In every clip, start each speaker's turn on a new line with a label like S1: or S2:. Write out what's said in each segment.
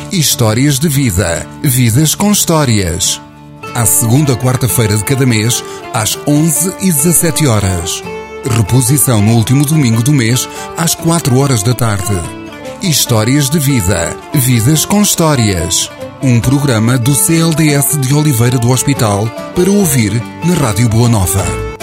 S1: Histórias de vida. Vidas com histórias. À segunda quarta-feira de cada mês, às 11h17. Reposição no último domingo do mês, às 4h da tarde. Histórias de vida. Vidas com histórias. Um programa do CLDS de Oliveira do Hospital para ouvir na Rádio Boa Nova.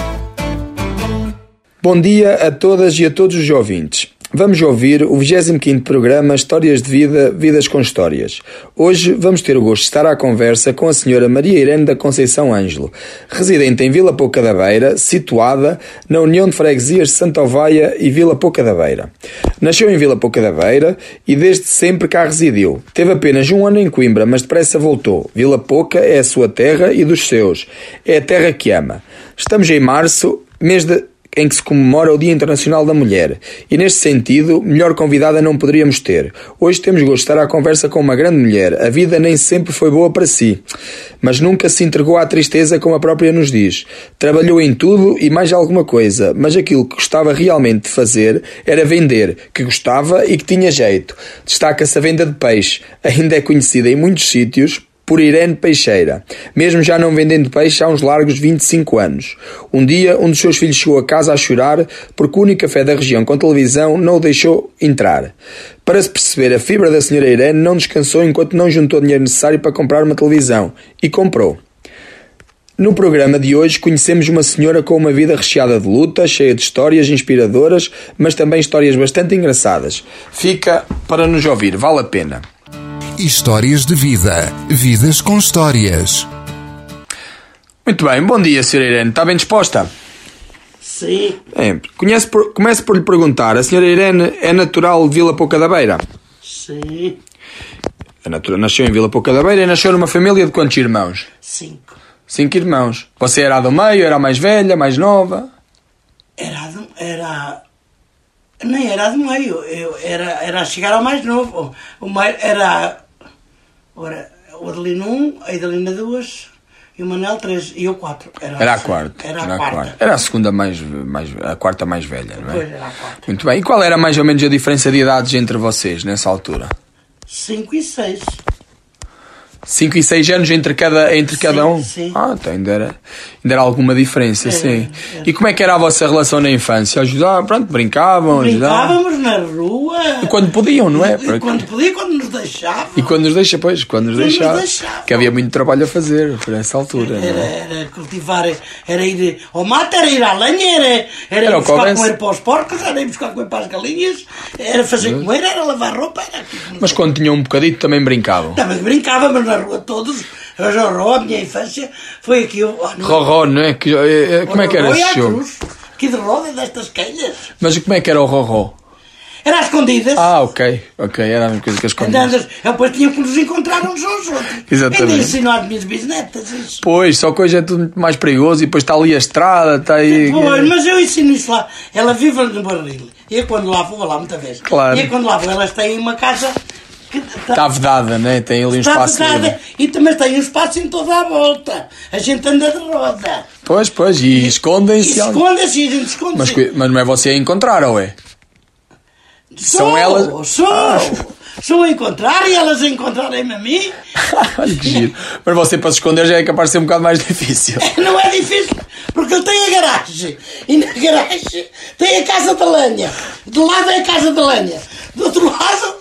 S2: Bom dia a todas e a todos os ouvintes. Vamos ouvir o 25º programa Histórias de Vida, Vidas com Histórias. Hoje vamos ter o gosto de estar à conversa com a senhora Maria Irene da Conceição Ângelo, residente em Vila Pouca da Beira, situada na União de Freguesias de Santa Oveia e Vila Pouca da Beira. Nasceu em Vila Pouca da Beira e desde sempre cá residiu. Teve apenas um ano em Coimbra, mas depressa voltou. Vila Pouca é a sua terra e dos seus. É a terra que ama. Estamos em março, mês em que se comemora o Dia Internacional da Mulher. E neste sentido, melhor convidada não poderíamos ter. Hoje temos gosto de estar à conversa com uma grande mulher. A vida nem sempre foi boa para si, mas nunca se entregou à tristeza como a própria nos diz. Trabalhou em tudo e mais alguma coisa, mas aquilo que gostava realmente de fazer era vender, que gostava e que tinha jeito. Destaca-se a venda de peixe. Ainda é conhecida em muitos sítios por Irene Peixeira, mesmo já não vendendo peixe há uns largos 25 anos. Um dia, um dos seus filhos chegou a casa a chorar porque o único café da região com televisão não o deixou entrar. Para se perceber, a fibra da senhora Irene não descansou enquanto não juntou o dinheiro necessário para comprar uma televisão. E comprou. No programa de hoje conhecemos uma senhora com uma vida recheada de luta, cheia de histórias inspiradoras, mas também histórias bastante engraçadas. Fica para nos ouvir, vale a pena.
S1: Histórias de vida. Vidas com histórias.
S2: Muito bem, bom dia, Sra. Irene. Está bem disposta?
S3: Sim.
S2: Começo por lhe perguntar. A Sra. Irene é natural de Vila Pouca da Beira?
S3: Sim.
S2: Nasceu em Vila Pouca da Beira e nasceu numa família de quantos irmãos?
S3: 5.
S2: 5 irmãos. Você era a do meio, era a mais velha, mais nova?
S3: Nem era do meio. Era a chegar ao mais novo. O meio era... Ora, o Adelino 1, a Adelina 2, e o Manel 3, e eu 4.
S2: Era a quarta.
S3: Era a quarta.
S2: Era a segunda a quarta mais velha, não é?
S3: Pois, era a quarta.
S2: Muito bem. E qual era mais ou menos a diferença de idades entre vocês nessa altura?
S3: 5 e 6.
S2: 5 e 6 anos entre cada um?
S3: Sim.
S2: Então ainda era alguma diferença, sim.
S3: Era.
S2: E como é que era a vossa relação na infância? Brincávamos
S3: na rua.
S2: E quando podiam, não é?
S3: Quando nos deixavam.
S2: E quando nos deixavam. Que havia muito trabalho a fazer por essa altura, não é?
S3: Era cultivar, era ir ao mato, era ir à lenha, era ir buscar comer para os porcos, era ir buscar comer para as galinhas, era fazer comer, era lavar roupa.
S2: Mas quando tinham um bocadito também brincavam?
S3: Também brincávamos na rua todos. A minha infância foi aqui.
S2: Roró, não é? Como é que era esse jogo?
S3: Que de roda destas calhas.
S2: Mas como é que era o roró?
S3: Era às escondidas.
S2: Ok, era a mesma coisa que as escondidas.
S3: Depois tinham que nos encontrar uns aos outros.
S2: Exatamente.
S3: Ainda ensinou às minhas bisnetas isso.
S2: Pois, só que hoje é tudo muito mais perigoso e depois está ali a estrada, está aí...
S3: Pois, mas eu ensino isso lá. Ela vive no barril. E eu quando lá vou lá muita vez.
S2: Claro.
S3: E eu quando lá vou, elas têm uma casa...
S2: Está vedada, né? Tem ali um espaço livre.
S3: E também tem um espaço em toda a volta. A gente anda de roda.
S2: Pois, e escondem-se.
S3: Escondem-se e a gente esconde-se.
S2: Mas não é você a encontrar, ou é? São elas...
S3: Sou a encontrar e elas a encontrarem-me a mim.
S2: Olha que giro. Mas você para se esconder já é capaz de ser um bocado mais difícil.
S3: Não é difícil, porque ele tem a garagem. E na garagem tem a casa de lenha. De lado é a casa de lenha. Do outro lado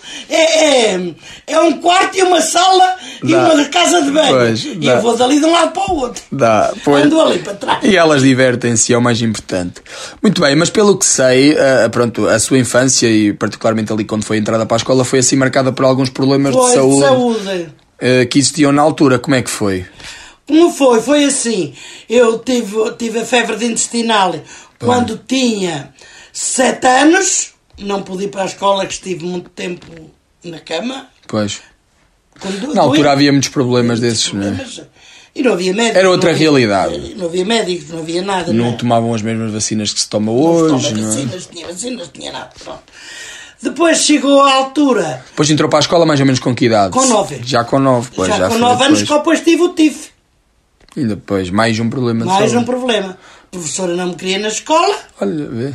S3: é um quarto e uma sala e uma casa de banho. E eu vou dali de um lado para o outro. Ando ali para trás.
S2: E elas divertem-se, é o mais importante. Muito bem, mas pelo que sei, a sua infância e particularmente ali quando foi a entrada para a escola foi assim marcada por alguns problemas de saúde. Que existiam na altura. Como é que foi?
S3: Como foi? Foi assim. Eu tive a febre intestinal quando tinha 7 anos. Não pude ir para a escola, que estive muito tempo na cama.
S2: Pois. Na altura havia muitos problemas desses, não é?
S3: E não havia médicos.
S2: Era outra realidade.
S3: Não havia médicos, não havia nada.
S2: Não tomavam as mesmas vacinas que se toma hoje.
S3: Tinha vacinas, tinha nada. Pronto. Depois chegou a altura...
S2: Depois entrou para a escola mais ou menos com que idade?
S3: Com 9.
S2: Já com 9, pois.
S3: Já com 9 anos que depois tive o tifo.
S2: E depois mais um problema de
S3: saúde.
S2: Mais
S3: um problema. A professora não me queria na escola.
S2: Olha, vê.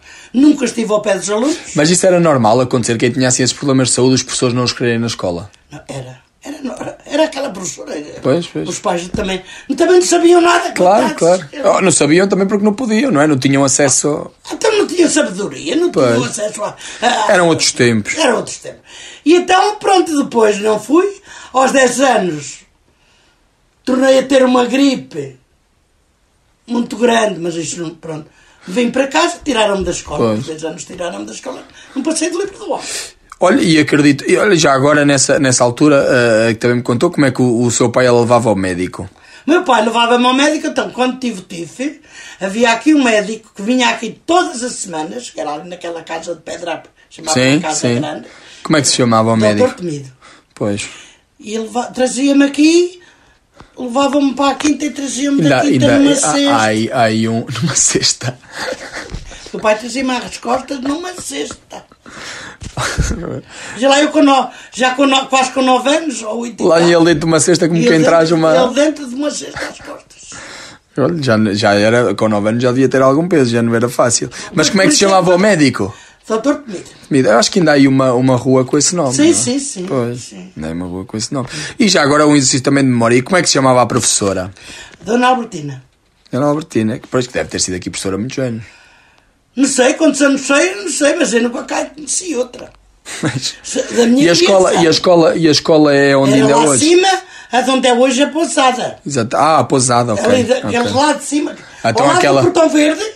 S3: Nunca estive ao pé dos alunos.
S2: Mas isso era normal acontecer? Quem tinha assim esses problemas de saúde, os professores não os quererem na escola?
S3: Era aquela professora.
S2: Pois.
S3: Os pais também não sabiam nada.
S2: Claro. Não sabiam também porque não podiam, não é? Não tinham acesso...
S3: Então não tinham sabedoria, não tinham acesso a...
S2: Eram outros tempos.
S3: E então, pronto, depois não fui. Aos 10 anos, tornei a ter uma gripe muito grande, mas isto não... Pronto. Vim para casa, tiraram-me da escola. Aos 10 anos tiraram-me da escola. Não passei de livre do homem.
S2: Olha, e acredito... Olha, já agora, nessa altura, que também me contou, como é que o seu pai a levava ao médico?
S3: Meu pai levava-me ao médico, então, quando tive tifo, havia aqui um médico que vinha aqui todas as semanas, que era ali naquela casa de pedra, chamava Casa Grande.
S2: Como é que se chamava o médico?
S3: Dr. Temido.
S2: Pois.
S3: E ele trazia-me aqui, levava-me para a quinta e trazia-me da quinta numa cesta.
S2: Numa cesta.
S3: O pai trazia-me às costas numa cesta. Já lá eu quase com 9 anos ou 8
S2: lá ele dentro de uma cesta como quem traz uma...
S3: Ele dentro de uma cesta às costas.
S2: Olha, já era, com 9 anos já devia ter algum peso, já não era fácil. Mas como é que se chamava o médico?
S3: Dr. Temido.
S2: Eu acho que ainda há aí uma rua com esse nome.
S3: Sim.
S2: Pois, ainda há uma rua com esse nome. E já agora um exercício também de memória. E como é que se chamava a professora?
S3: Dona Albertina.
S2: Dona Albertina, que parece que deve ter sido aqui professora há muitos anos.
S3: Não sei, quantos anos não sei, mas eu nunca cá conheci outra. Da minha
S2: e a escola é onde ainda é hoje?
S3: Lá acima, de onde é hoje a Pousada.
S2: Exato. Ah, a Pousada, ok.
S3: Aquele lá de cima.
S2: Então,
S3: ao lado do Portão Verde,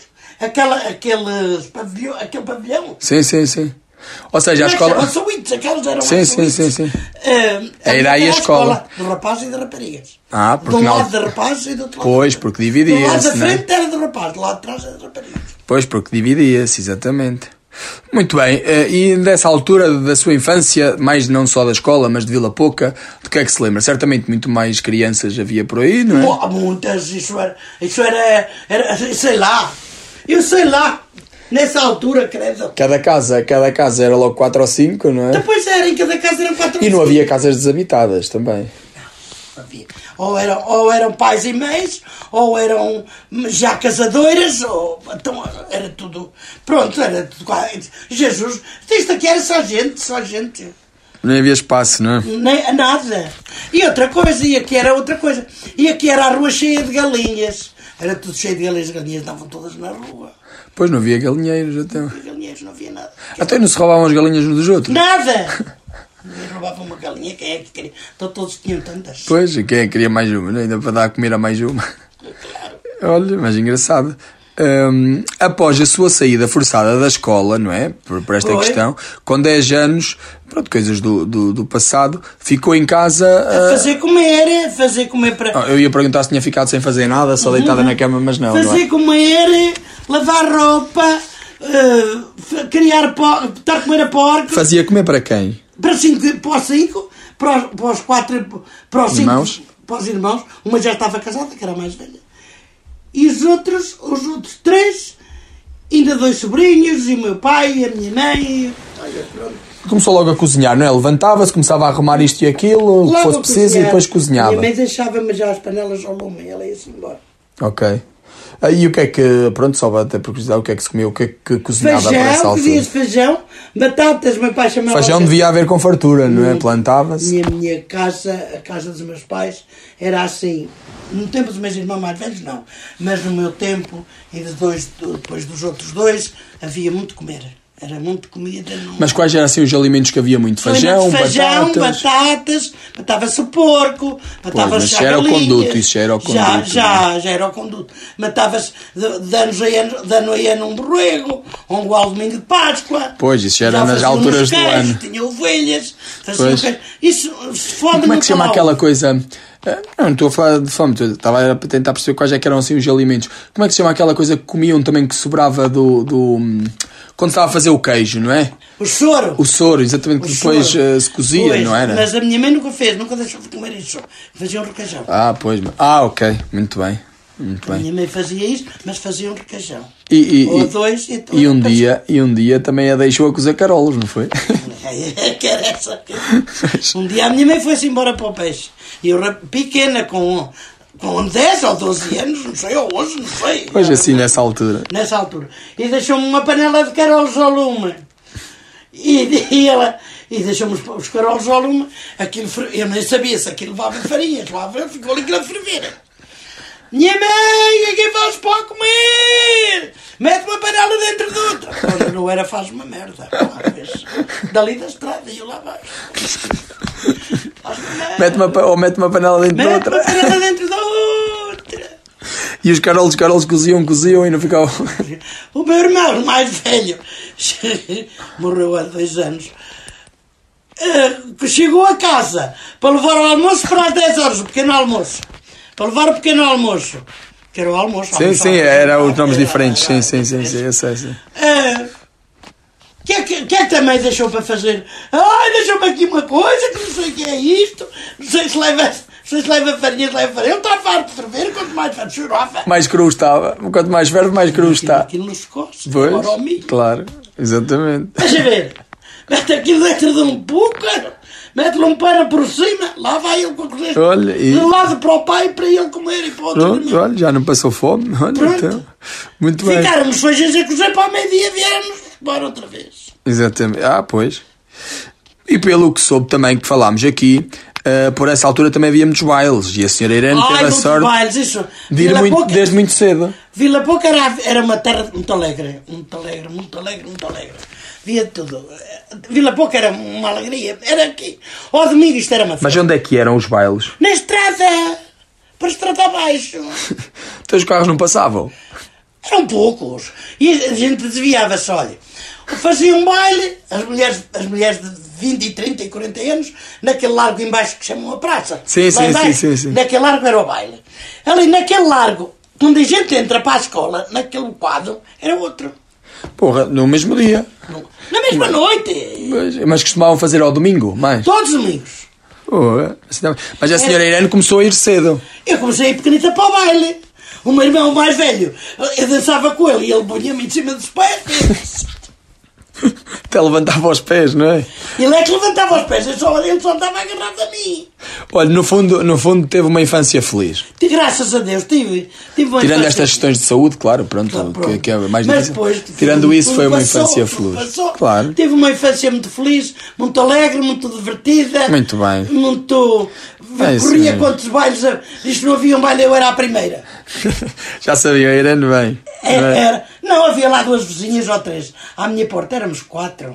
S3: aquele pavilhão.
S2: Sim. Ou seja, a escola...
S3: Aquelas eram
S2: sim. Era aí a escola.
S3: De rapazes e de raparigas.
S2: Porque
S3: de um lado de rapazes e do outro lado.
S2: Pois, porque dividia-se.
S3: Do lado da frente era de rapazes, do lado de trás era de raparigas.
S2: Pois, porque dividia-se, exatamente. Muito bem, e dessa altura da sua infância, mais não só da escola, mas de Vila Pouca, do que é que se lembra? Certamente muito mais crianças havia por aí, não é?
S3: Muitas, isso era sei lá, eu sei lá, nessa altura, credo.
S2: Cada casa era logo 4 ou 5, não é?
S3: Depois em cada casa eram 4 ou 5.
S2: E não havia casas desabitadas também?
S3: Não havia. Ou eram pais e mães, ou eram já casadoras, ou então era tudo. Pronto, era tudo. Jesus, isto aqui era só gente.
S2: Nem havia espaço, não é?
S3: Nem nada. E outra coisa, e aqui era outra coisa. E aqui era a rua cheia de galinhas. Era tudo cheio de galinhas, as galinhas estavam todas na rua.
S2: Pois não havia galinheiros até.
S3: Não havia nada.
S2: Até não se roubavam as galinhas uns dos outros?
S3: Nada! Eu roubava uma galinha, quem é que queria? Então todos tinham tantas.
S2: Pois, quem é que queria mais uma? Ainda para dar a comer a mais uma.
S3: Claro.
S2: Olha, mas engraçado. Após a sua saída forçada da escola, não é? Por esta questão, com 10 anos, pronto, coisas do passado, ficou em casa...
S3: A fazer comer para...
S2: Eu ia perguntar se tinha ficado sem fazer nada, só deitada na cama, mas não.
S3: Fazer comer, lavar roupa, estar a comer a porco.
S2: Fazia comer para quem?
S3: Para os 5, para os 4, para os 5
S2: irmãos?
S3: Para os irmãos. Uma já estava casada, que era a mais velha. E os outros 3, ainda 2 sobrinhos, e o meu pai, e a minha mãe. Olha, pronto.
S2: Começou logo a cozinhar, não é? Levantava-se, começava a arrumar isto e aquilo, o que fosse preciso, e depois cozinhava.
S3: Minha mãe deixava-me já as panelas ao lume, e ela ia-se embora.
S2: Ok. E o que é que, pronto, só até por curiosidade, o que é que se comia, o que é que cozinhava para essa altura?
S3: Feijão, feijão, batatas, meu pai chamava...
S2: Feijão devia haver com fartura, não é? Plantava-se.
S3: Minha casa, a casa dos meus pais, era assim. No tempo dos meus irmãos mais velhos, não. Mas no meu tempo, e depois dos outros 2, havia muito comer. Era muito comida.
S2: Mas quais eram assim os alimentos que havia muito? Feijão,
S3: batatas, matava-se o porco, matava-se
S2: a galinha. Isso já era o conduto.
S3: Já era o conduto. Matava-se de ano a ano um borrego, ou um ao domingo de Páscoa.
S2: Pois, isso já era nas alturas do ano.
S3: Tinha ovelhas, isso fome.
S2: Como é que se chama aquela coisa... Não estou a falar de fome, estava a tentar perceber quais é que eram assim os alimentos. Como é que se chama aquela coisa que comiam também que sobrava quando estava a fazer o queijo, não é?
S3: O soro.
S2: O soro, exatamente, que depois se cozia, pois, não era?
S3: Mas a minha mãe nunca deixou de comer isso. Fazia um requeijão.
S2: Pois. Ok, muito bem. Muito bem.
S3: A minha mãe fazia isso, mas fazia um requeijão.
S2: Ou 2 e um dia também a deixou a cozer carolos, não foi?
S3: Que era essa. Um dia a minha mãe foi-se embora para o peixe. E eu, pequena, com 10 ou 12 anos, não sei, ou 11, não sei.
S2: Pois assim, nessa altura.
S3: E deixou-me uma panela de carolos ao lume. E deixou-me os carolos ao lume. Eu nem sabia se aquilo levava farinha. Ficou ali a ferver. Minha mãe, aqui faz para comer. Mete uma panela dentro de outra. Quando não era, faz uma merda. Dali da estrada e eu lá baixo.
S2: Mete uma panela dentro de outra.
S3: Mete uma panela dentro de outra.
S2: E os carolos coziam e não ficavam...
S3: O meu irmão, o mais velho, morreu há 2 anos, chegou a casa para levar o almoço para as 10 horas, o pequeno almoço. Para levar o pequeno almoço. Que era o almoço.
S2: Sim, eram os nomes diferentes. Sim, eu sei.
S3: O que é que também deixou para fazer? Deixou-me aqui uma coisa que não sei o que é isto. Não sei se leva farinha, se leva farinha. Eu estava farto de ferver, quanto mais ferve, chorava.
S2: Mais cru estava. Quanto mais ferve, mais cru está.
S3: Aquilo nos costos.
S2: Pois, claro, exatamente.
S3: Deixa ver. Mete aquilo dentro de um púcaro, mete-lhe um pano por cima, lá vai ele com a cozer.
S2: Olha, e...
S3: de lado para o pai para ele comer e para o outro.
S2: Olha, já não passou fome. Olha, então. Muito bem.
S3: Ficáramos feijões a cozer para o meio-dia, viemos embora outra vez.
S2: Exatamente. Pois. E pelo que soube também que falámos aqui, por essa altura também havia muitos bailes. E a senhora Irene teve a sorte
S3: bailes, isso.
S2: de ir desde muito cedo.
S3: Vila Pouca era uma terra muito alegre. Via tudo. Vila Pouca era uma alegria. Era aqui. Ao domingo isto era uma festa.
S2: Mas onde é que eram os bailes?
S3: Na estrada. Para a estrada abaixo.
S2: Então os carros não passavam?
S3: Eram poucos. E a gente desviava-se, olha. Fazia um baile, as mulheres de 20, 30 e 40 anos, naquele largo embaixo que chamam a praça.
S2: Sim.
S3: Naquele largo era o baile. Ali naquele largo, quando a gente entra para a escola, naquele quadro, era outro.
S2: Porra, no mesmo dia.
S3: Na mesma noite.
S2: Mas costumavam fazer ao domingo, mais?
S3: Todos os domingos.
S2: Mas a senhora Irene começou a ir cedo.
S3: Eu comecei a ir pequenita para o baile. O meu irmão mais velho, eu dançava com ele e ele punha-me em cima dos pés.
S2: Até levantava os pés, não é?
S3: Ele é que levantava os pés, ele só estava agarrado a mim.
S2: Olha, no fundo teve uma infância feliz.
S3: Graças a Deus, tive uma
S2: tirando estas questões de saúde, claro, pronto. Que é mais difícil.
S3: Depois,
S2: tirando isso, foi uma infância feliz. Claro.
S3: Tive uma infância muito feliz, muito alegre, muito divertida.
S2: Muito bem.
S3: Muito... corria quantos bailes... Isto não havia um baile, eu era a primeira.
S2: Já sabia, Irene bem.
S3: Não, havia lá 2 vizinhas ou 3. À minha porta éramos 4.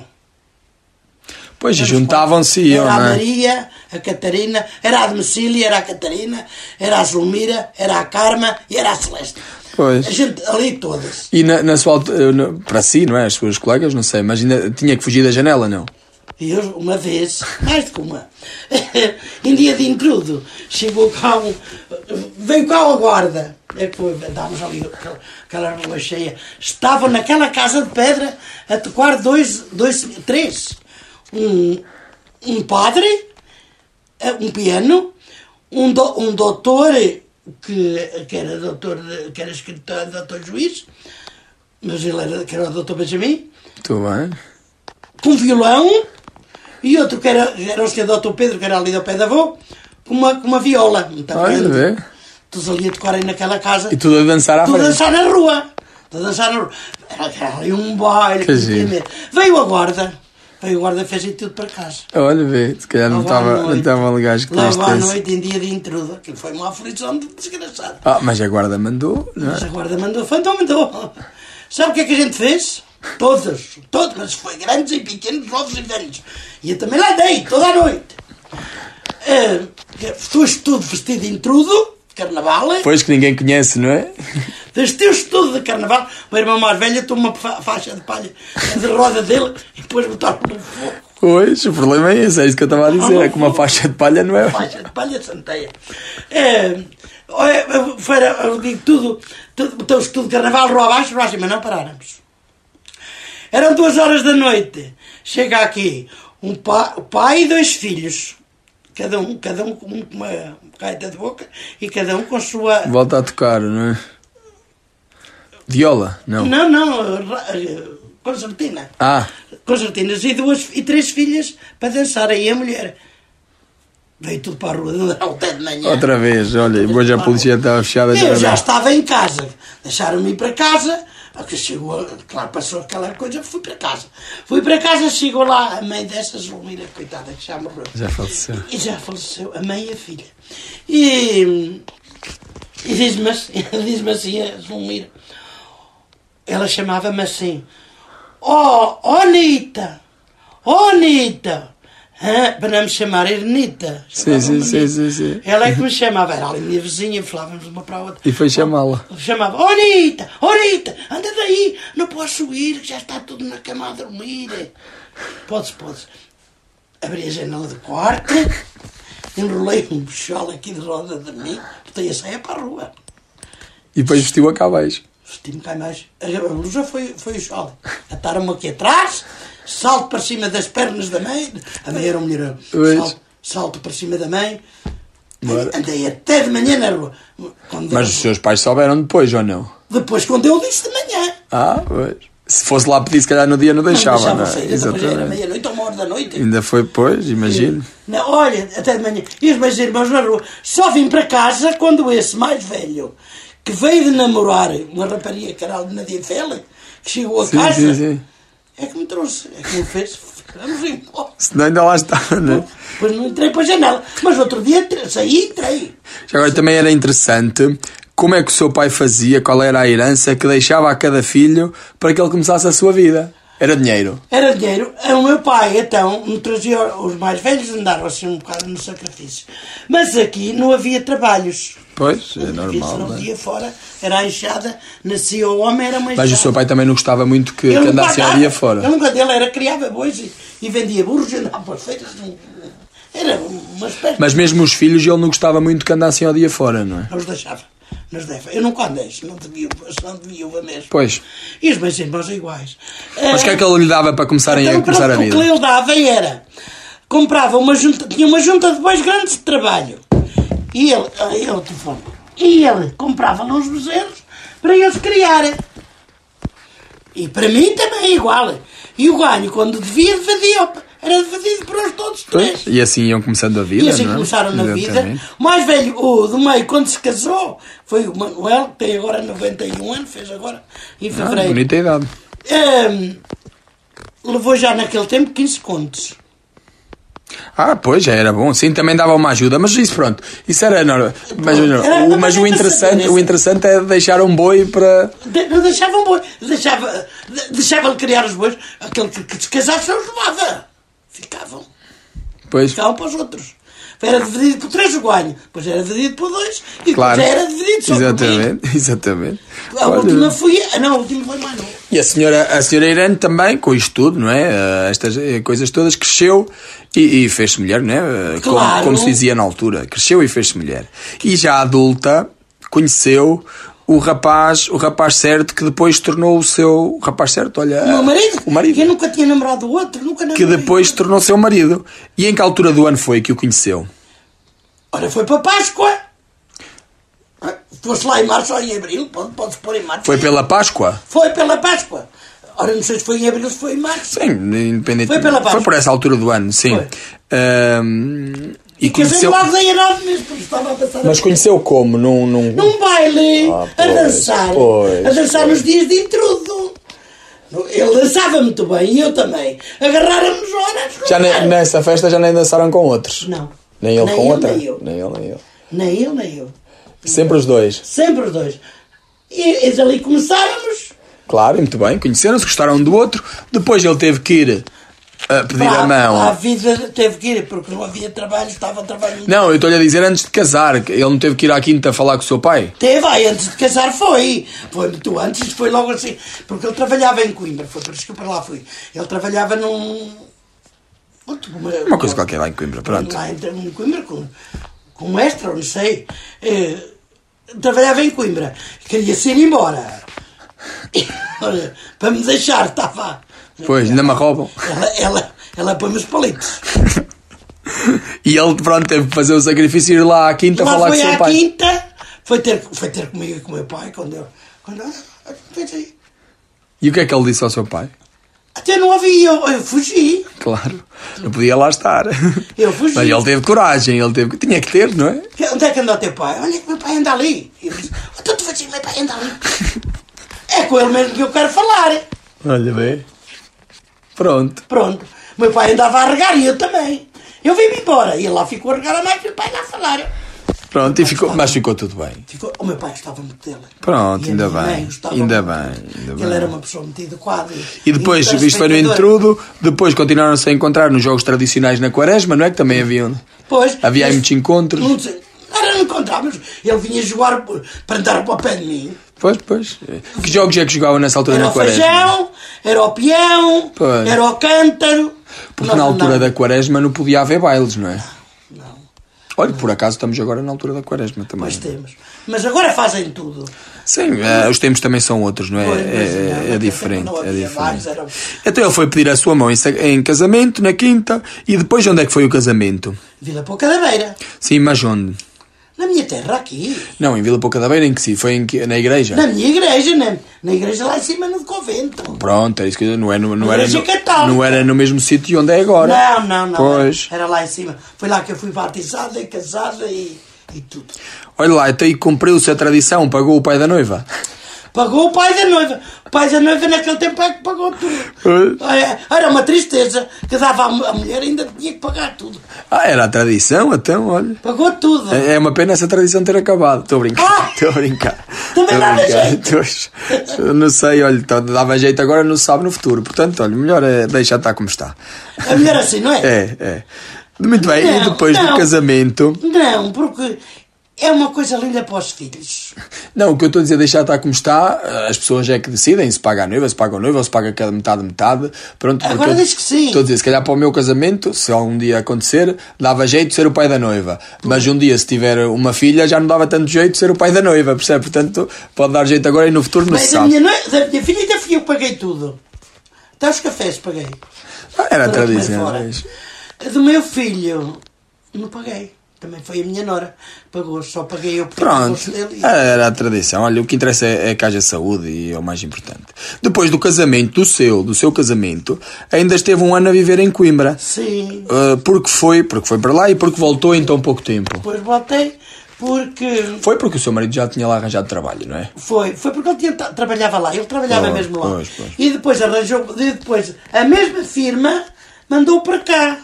S2: Pois, e juntavam-se e iam,
S3: não é? Era a
S2: não é?
S3: Maria, a Catarina, era a Admecília, era a Catarina, era a Zulmira, era a Carma e era a Celeste.
S2: Pois.
S3: A gente ali todas.
S2: E na sua para si, não é? As suas colegas, não sei, mas ainda tinha que fugir da janela, não?
S3: E eu, uma vez, mais do que uma, em dia de intrudo, chegou cá veio cá a guarda. Depois estávamos ali, aquela rua cheia. Estavam naquela casa de pedra a tocar 3. Um padre, um piano, um doutor que era escritor, doutor juiz, mas ele que era o doutor Benjamin.
S2: Muito bem.
S3: Com violão, e outro que era o senhor doutor Pedro, que era ali do pé da avó, com uma viola. Todos ali a tocarem naquela casa.
S2: E tudo a dançar à frente.
S3: Tudo a dançar na rua. Era ali um baile. Veio a guarda, fez tudo para casa.
S2: Olha, vê, se calhar não estava legais que
S3: logo à noite, em dia de intrudo. Aquilo foi uma aflição de desgraçado.
S2: Mas a guarda mandou, não é?
S3: Mas a guarda mandou. Sabe o que é que a gente fez? Todos, mas foi grandes e pequenos, novos e velhos. E eu também lá dei, toda a noite. Vestiu-se tudo vestido de intrudo, de carnaval.
S2: Pois que ninguém conhece, não é?
S3: Vestiu-se tudo de carnaval. O meu irmão mais velho tomou uma faixa de palha de roda dele e depois botaram no fogo.
S2: Pois, o problema é esse, é isso que eu estava a dizer, é que uma faixa de palha não é...
S3: Uma faixa de palha santeia. Eu digo tudo, botou-se tudo de carnaval, rua abaixo, mas não paráramos. Eram 2 horas da noite. Chega aqui o pai e 2 filhos. Cada um com uma gaita de boca e cada um com a sua...
S2: Volta a tocar, não é? Viola? Não.
S3: Não. Concertina. Concertinas e 3 filhas para dançar. Aí a mulher veio tudo para a rua até de manhã.
S2: Outra vez, olha, e hoje a polícia estava fechada.
S3: Eu já estava em casa. Deixaram-me ir para casa. Porque chegou, claro, passou aquela coisa, fui para casa, chegou lá a mãe dessa Zulmira, coitada, que já morreu.
S2: Já faleceu.
S3: E já faleceu, a mãe e a filha. E diz-me assim, a Zulmira, ela chamava-me assim, Nita, para não me chamar Ernita.
S2: Sim.
S3: Ela é que me chamava, era ali minha vizinha, falávamos uma para a outra.
S2: E foi chamá-la.
S3: Chamava, Nita, anda daí, não posso ir, que já está tudo na cama a dormir. Podes. Abri a janela do quarto, enrolei um buchol aqui de roda de mim, botei a saia para a rua.
S2: E depois vestiu a cá abaixo.
S3: Vesti-me cá mais. A blusa foi o sol. Ataram-me aqui atrás, salto para cima das pernas da mãe. A mãe era uma mulher. Salto para cima da mãe. Andei até de manhã na rua.
S2: Mas os seus pais souberam depois, ou não?
S3: Depois, quando eu disse de manhã.
S2: Pois. Se fosse lá pedir, se calhar no dia não deixava, não é?
S3: Sair, depois era meia-noite ou 1h da noite.
S2: Ainda foi depois, imagino.
S3: Não, olha, até de manhã. E os meus irmãos na rua. Só vim para casa quando esse mais velho, que veio de namorar uma rapariga que era a Nadia Fela, que chegou a casa,
S2: sim.
S3: é que me trouxe, é que me fez. Vamos embora.
S2: Senão ainda lá está, não é?
S3: Depois não entrei para a janela. Mas outro dia saí e entrei.
S2: Já agora também era interessante como é que o seu pai fazia, qual era a herança que deixava a cada filho para que ele começasse a sua vida. Era dinheiro.
S3: Era dinheiro. O meu pai, então, me trazia, os mais velhos andaram assim um bocado no sacrifício. Mas aqui não havia trabalhos.
S2: Pois, é normal.
S3: Não havia fora, era a enxada, nascia o homem, era uma enxada.
S2: Mas o seu pai também não gostava muito que andasse a dia fora.
S3: Ele nunca dele era, criava bois e vendia burros e andava para as feiras. Era uma espécie.
S2: Mas mesmo os filhos, ele não gostava muito que andassem ao dia fora, não é?
S3: Não os deixava. Eu nunca andei, não devia mesmo.
S2: Pois.
S3: E os meus irmãos iguais.
S2: Mas o que é que ele lhe dava para começarem a começar a vida?
S3: O que ele dava era, comprava tinha uma junta de bois grandes de trabalho. E ele comprava-lhe uns bezerros para eles criarem. E para mim também é igual. E o ganho, quando devia, era dividido por eles todos três.
S2: E assim iam começando a vida,
S3: e assim
S2: não é?
S3: começaram na vida. O mais velho, o do meio, quando se casou, foi o Manuel, que tem agora 91 anos, fez agora em fevereiro.
S2: Bonita idade.
S3: Levou já naquele tempo 15 contos.
S2: Pois, já era bom. Sim, também dava uma ajuda. Mas isso, pronto. Isso era... Mas o interessante é deixar um boi para...
S3: Não deixava um boi. Deixava-lhe criar os bois. Aquele que se casasse não os levava. Ficavam para os outros. Era dividido por 3 o ganho. Depois era dividido por 2. E depois era dividido só por
S2: Exatamente.
S3: A última foi... Não, a última foi mais não.
S2: E a senhora Irene também, com isto tudo, não é? Estas coisas todas, cresceu e fez-se mulher, não é?
S3: Claro.
S2: Como se dizia na altura. Cresceu e fez-se mulher. E já adulta, conheceu o rapaz certo, que depois tornou o seu... O rapaz certo, olha...
S3: O meu marido?
S2: O marido.
S3: Eu nunca tinha namorado o outro, nunca namorei.
S2: Que depois tornou seu marido. E em que altura do ano foi que o conheceu?
S3: Ora, foi para a Páscoa. Fosse lá em março ou em abril, podes pôr em março.
S2: Foi pela Páscoa?
S3: Foi pela Páscoa. Ora, não sei se foi em abril ou se foi em março.
S2: Sim, independente.
S3: Foi pela Páscoa.
S2: Foi por essa altura do ano, sim.
S3: E conheceu lá daí a 9 meses, porque estava a passar.
S2: Mas conheceu como?
S3: Num baile, a dançar. A dançar nos dias de intrudo. Ele dançava muito bem e eu também. Agarraram-nos horas.
S2: Nessa festa já nem dançaram com outros?
S3: Não.
S2: Nem ele com outra?
S3: Nem eu. Nem ele, nem eu.
S2: Sempre os dois?
S3: Sempre os dois. E eles ali começáramos.
S2: Claro, muito bem. Conheceram-se, gostaram um do outro. Depois ele teve que ir pedir a mão.
S3: A vida teve que ir, porque não havia trabalho, estava a trabalhar.
S2: Não, eu estou-lhe a dizer antes de casar. Ele não teve que ir à quinta falar com o seu pai?
S3: Teve, antes de casar foi. Foi muito antes, foi logo assim. Porque ele trabalhava em Coimbra, foi por isso que eu para lá fui. Ele trabalhava
S2: uma coisa qualquer lá em Coimbra, pronto.
S3: Lá em Coimbra, com extra, não sei. Trabalhava em Coimbra. Queria-se ir embora. Olha, para me deixar, estava...
S2: Pois, ainda me roubam.
S3: Ela põe-me os palitos.
S2: E ele, pronto, teve que fazer o sacrifício e ir lá à quinta falar com o seu pai.
S3: Foi à quinta, foi ter comigo e com o meu pai, quando
S2: E o que é que ele disse ao seu pai?
S3: Até não havia, eu fugi.
S2: Claro, não podia lá estar.
S3: Eu fugi.
S2: Mas ele teve coragem, tinha que ter, não é?
S3: Onde é que anda o teu pai? Olha que o meu pai anda ali. E eu disse, tu fazes, meu pai anda ali. É com ele mesmo que eu quero falar.
S2: Olha bem. Pronto.
S3: Pronto. O meu pai andava a regar e eu também. Eu vim-me embora. E ele lá ficou a regar a máquina e o pai lá a falar.
S2: Pronto, e mas ficou tudo bem.
S3: O meu pai gostava muito dele.
S2: Pronto,
S3: E a
S2: ainda
S3: minha mãe
S2: bem.
S3: gostava
S2: Ainda
S3: muito.
S2: bem.
S3: Porque ele era uma pessoa muito adequada.
S2: E depois,
S3: muito
S2: isto foi no
S3: respeitador.
S2: intrudo, depois continuaram-se a encontrar nos jogos tradicionais na Quaresma, não é? Que também haviam.
S3: Pois,
S2: Havia aí
S3: mas-
S2: muitos encontros.
S3: Não sei. Era encontrávamos. Ele vinha jogar para andar para o pé de mim.
S2: Pois. Que jogos é que jogavam nessa altura
S3: Era
S2: na
S3: o
S2: Quaresma?
S3: feijão, era o peão,
S2: Pois.
S3: era o cântaro.
S2: Porque
S3: Não,
S2: na altura
S3: não.
S2: da Quaresma não podia haver bailes, não é?
S3: Não,
S2: Olha, por acaso estamos agora na altura da Quaresma também.
S3: pois temos. Mas agora fazem tudo.
S2: Sim, os tempos também são outros, não é?
S3: Pois, mas não,
S2: É
S3: naquele
S2: diferente,
S3: tempo não
S2: é
S3: havia
S2: diferente.
S3: mais, era-
S2: Então ele foi pedir a sua mão em casamento, na quinta, e depois onde é que foi o casamento?
S3: Vila Pouca da Beira.
S2: Sim, mas onde?
S3: Na minha terra, aqui.
S2: Não, em Vila Pouca da Beira, em que sim? Foi na igreja?
S3: Na minha igreja, na igreja lá em cima no convento.
S2: Pronto, é isso que eu não era
S3: Igreja católica.
S2: não era no mesmo sítio onde é agora.
S3: Não.
S2: Pois.
S3: Era lá em cima. Foi lá que eu fui batizada e casada e tudo.
S2: Olha lá, até aí cumpriu-se a tradição, pagou o pai da noiva.
S3: Pagou o pai da noiva. O pai da noiva naquele tempo é que pagou tudo.
S2: Pois.
S3: Era uma tristeza que dava a mulher, ainda tinha que pagar tudo.
S2: Era a tradição, então, olha.
S3: Pagou tudo.
S2: É uma pena essa tradição ter acabado. Estou a brincar.
S3: Ah!
S2: Estou a brincar.
S3: Também
S2: Estou a
S3: dava
S2: brincar.
S3: jeito.
S2: Pois. Não sei, olha, dava jeito agora, não se sabe no futuro. Portanto, olha, melhor é deixar estar como está.
S3: É melhor assim, não é?
S2: É. Muito bem, e
S3: Não,
S2: depois do
S3: não.
S2: casamento.
S3: Não, porque é uma coisa linda para os filhos.
S2: Não, o que eu estou a dizer, deixar estar como está, as pessoas é que decidem se paga a noiva, se paga o noivo, ou se paga cada metade. Pronto, porque
S3: Agora
S2: eu
S3: diz que sim.
S2: Estou a dizer, se calhar para o meu casamento, se algum dia acontecer, dava jeito de ser o pai da noiva. Mas um dia, se tiver uma filha, já não dava tanto jeito de ser o pai da noiva, percebe? Portanto, pode dar jeito agora e no futuro não se
S3: Mas da
S2: sabe.
S3: minha filha ainda fui eu que paguei tudo. Até os cafés paguei.
S2: Era a
S3: Para comer
S2: tradição.
S3: fora.
S2: mas-
S3: Do meu filho, não paguei. Também foi a minha nora. Pagou, só paguei eu porque eu
S2: Pronto,
S3: gosto dele.
S2: era a tradição. Olha, o que interessa é que haja saúde e é o mais importante. Depois do casamento, do seu casamento, ainda esteve um ano a viver em Coimbra.
S3: Sim.
S2: Porque foi para lá e porque voltou em tão pouco tempo.
S3: Depois voltei porque...
S2: Foi porque o seu marido já tinha lá arranjado trabalho, não é?
S3: Foi porque ele trabalhava lá. Ele trabalhava
S2: Pois,
S3: mesmo lá.
S2: pois.
S3: E depois depois a mesma firma mandou para cá.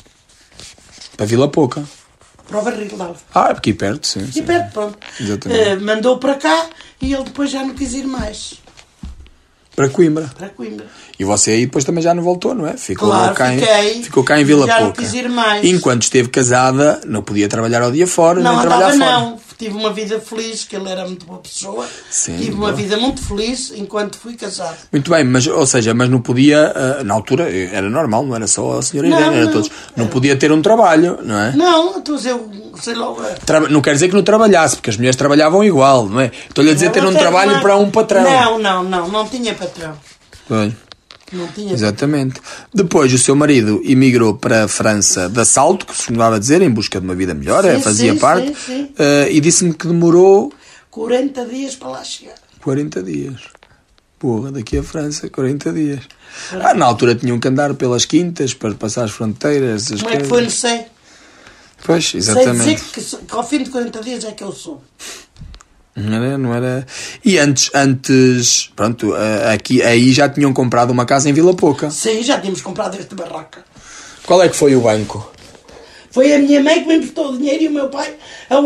S2: Para Vila Pouca.
S3: Para o Barril de Alva.
S2: Aqui perto, sim.
S3: E perto, pronto.
S2: Exatamente.
S3: Mandou para cá e ele depois já não quis ir mais.
S2: Para Coimbra.
S3: Para Coimbra.
S2: E você aí depois também já não voltou, não é? Ficou
S3: Claro,
S2: ficou cá em Vila
S3: já não
S2: Pouca.
S3: quis ir mais.
S2: Enquanto esteve casada, não podia trabalhar ao dia fora,
S3: Não
S2: nem
S3: andava,
S2: trabalhar fora.
S3: não. Tive uma vida feliz, que ele era muito boa pessoa.
S2: Sim,
S3: Tive
S2: boa.
S3: uma vida muito feliz enquanto fui casado.
S2: Muito bem, mas não podia, na altura, era normal, não era só a senhora
S3: Não,
S2: Irene, era
S3: não.
S2: todos. Não podia ter um trabalho, não é?
S3: Não, estou a dizer, sei lá.
S2: Não quer dizer que não trabalhasse, porque as mulheres trabalhavam igual, não é? Estou-lhe a dizer ter um
S3: até
S2: trabalho
S3: mais-
S2: para um patrão.
S3: Não tinha patrão.
S2: Pois.
S3: Não tinha.
S2: Exatamente. Depois o seu marido emigrou para a França de assalto, que se costumava dizer, em busca de uma vida melhor,
S3: Sim,
S2: fazia
S3: sim,
S2: parte,
S3: sim.
S2: e disse-me que demorou
S3: 40 dias para lá chegar.
S2: 40 dias. Porra, daqui a França, 40 dias. Na altura tinham que andar pelas quintas para passar as fronteiras.
S3: Como é que foi? Não sei.
S2: Pois,
S3: Sei
S2: exatamente.
S3: dizer que ao fim de 40 dias é que eu sou.
S2: Não era. E antes, pronto, aí já tinham comprado uma casa em Vila Pouca.
S3: Sim, já tínhamos comprado este barraca.
S2: Qual é que foi o banco?
S3: Foi a minha mãe que me emprestou o dinheiro e o meu pai a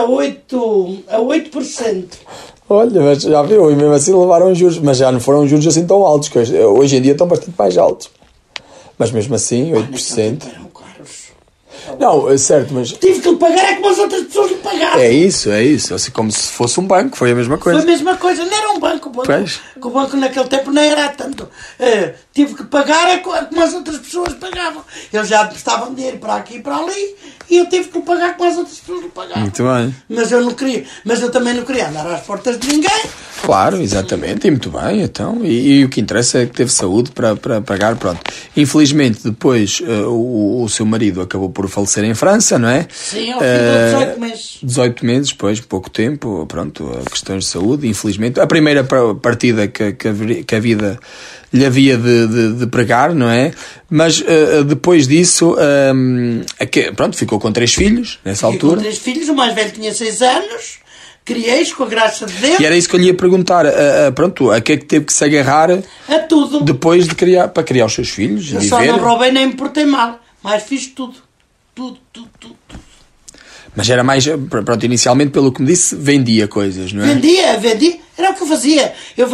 S3: 8%.
S2: Olha, mas já viu, e mesmo assim levaram juros, mas já não foram juros assim tão altos, que hoje em dia estão bastante mais altos. Mas mesmo assim, 8%.
S3: Naquele tempo eram caros.
S2: Não, é certo, mas
S3: Tive que lhe pagar é como as outras pessoas lhe pagavam.
S2: é isso, assim como se fosse um banco, foi a mesma
S3: Foi
S2: coisa.
S3: a mesma coisa, não era um banco.
S2: Pois.
S3: Que o banco naquele tempo não era tanto. Tive que pagar é como as outras pessoas pagavam. Eles já prestavam dinheiro para aqui e para ali e eu tive que lhe pagar como as outras pessoas lhe pagavam.
S2: Muito bem.
S3: Mas eu não queria, mas eu também não queria andar às portas de ninguém.
S2: Claro, exatamente, e muito bem, então, e o que interessa é que teve saúde para pagar, pronto. Infelizmente, depois, o seu marido acabou por falecer em França, não é?
S3: Sim, ao fim de 18 meses.
S2: 18 meses, pois, pouco tempo, pronto, questões de saúde, infelizmente. A primeira partida que a vida lhe havia de pregar, não é? Mas depois disso, pronto, ficou com 3 filhos, nessa
S3: Fiquei com
S2: altura.
S3: 3 filhos, o mais velho tinha 6 anos, criei-os com a graça de Deus.
S2: E era isso que eu lhe ia perguntar. Pronto, a que é que teve que se agarrar
S3: A tudo.
S2: depois de criar, para criar os seus filhos?
S3: Eu
S2: viver?
S3: só não roubei nem me portei mal. Mas fiz tudo. Tudo.
S2: Mas era mais, pronto, inicialmente, pelo que me disse, vendia coisas, não é?
S3: Vendia. Era o que eu fazia. Eu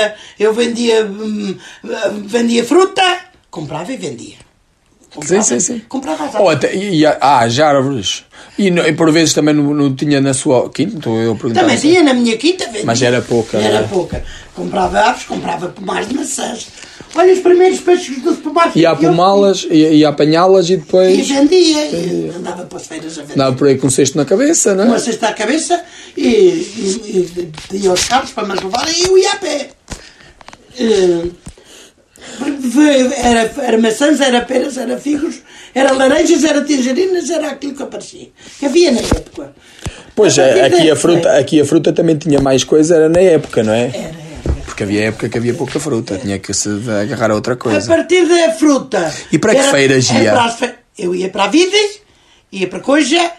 S3: vendia fruta, comprava e vendia.
S2: Sim.
S3: Comprava as
S2: Ou
S3: árvores.
S2: até, já árvores. E por vezes também não tinha na sua quinta? Estou eu a perguntar.
S3: Também tinha na minha quinta, vendia.
S2: Mas era pouca,
S3: Era
S2: não é?
S3: pouca. Comprava árvores, comprava pomares de maçãs. Olha os primeiros peixes do supermercado.
S2: Ia a pomá-las, ia a apanhá-las e
S3: E
S2: depois
S3: vendia. E andava para as feiras a vender.
S2: andava por aí com um cesto na cabeça, não é?
S3: Uma cesta à cabeça e ia aos carros para me levar e eu ia a pé. Era maçãs, era peras, era figos, era laranjas, era tangerinas, era aquilo que aparecia. Que havia na época.
S2: Pois,
S3: A partir
S2: aqui a fruta também tinha mais coisa, era na época, não é?
S3: Era.
S2: Porque havia época que havia pouca fruta, tinha que se agarrar a outra
S3: A
S2: coisa.
S3: partir da fruta.
S2: E para que feiras ia?
S3: Eu ia para a Vides, ia para Coja.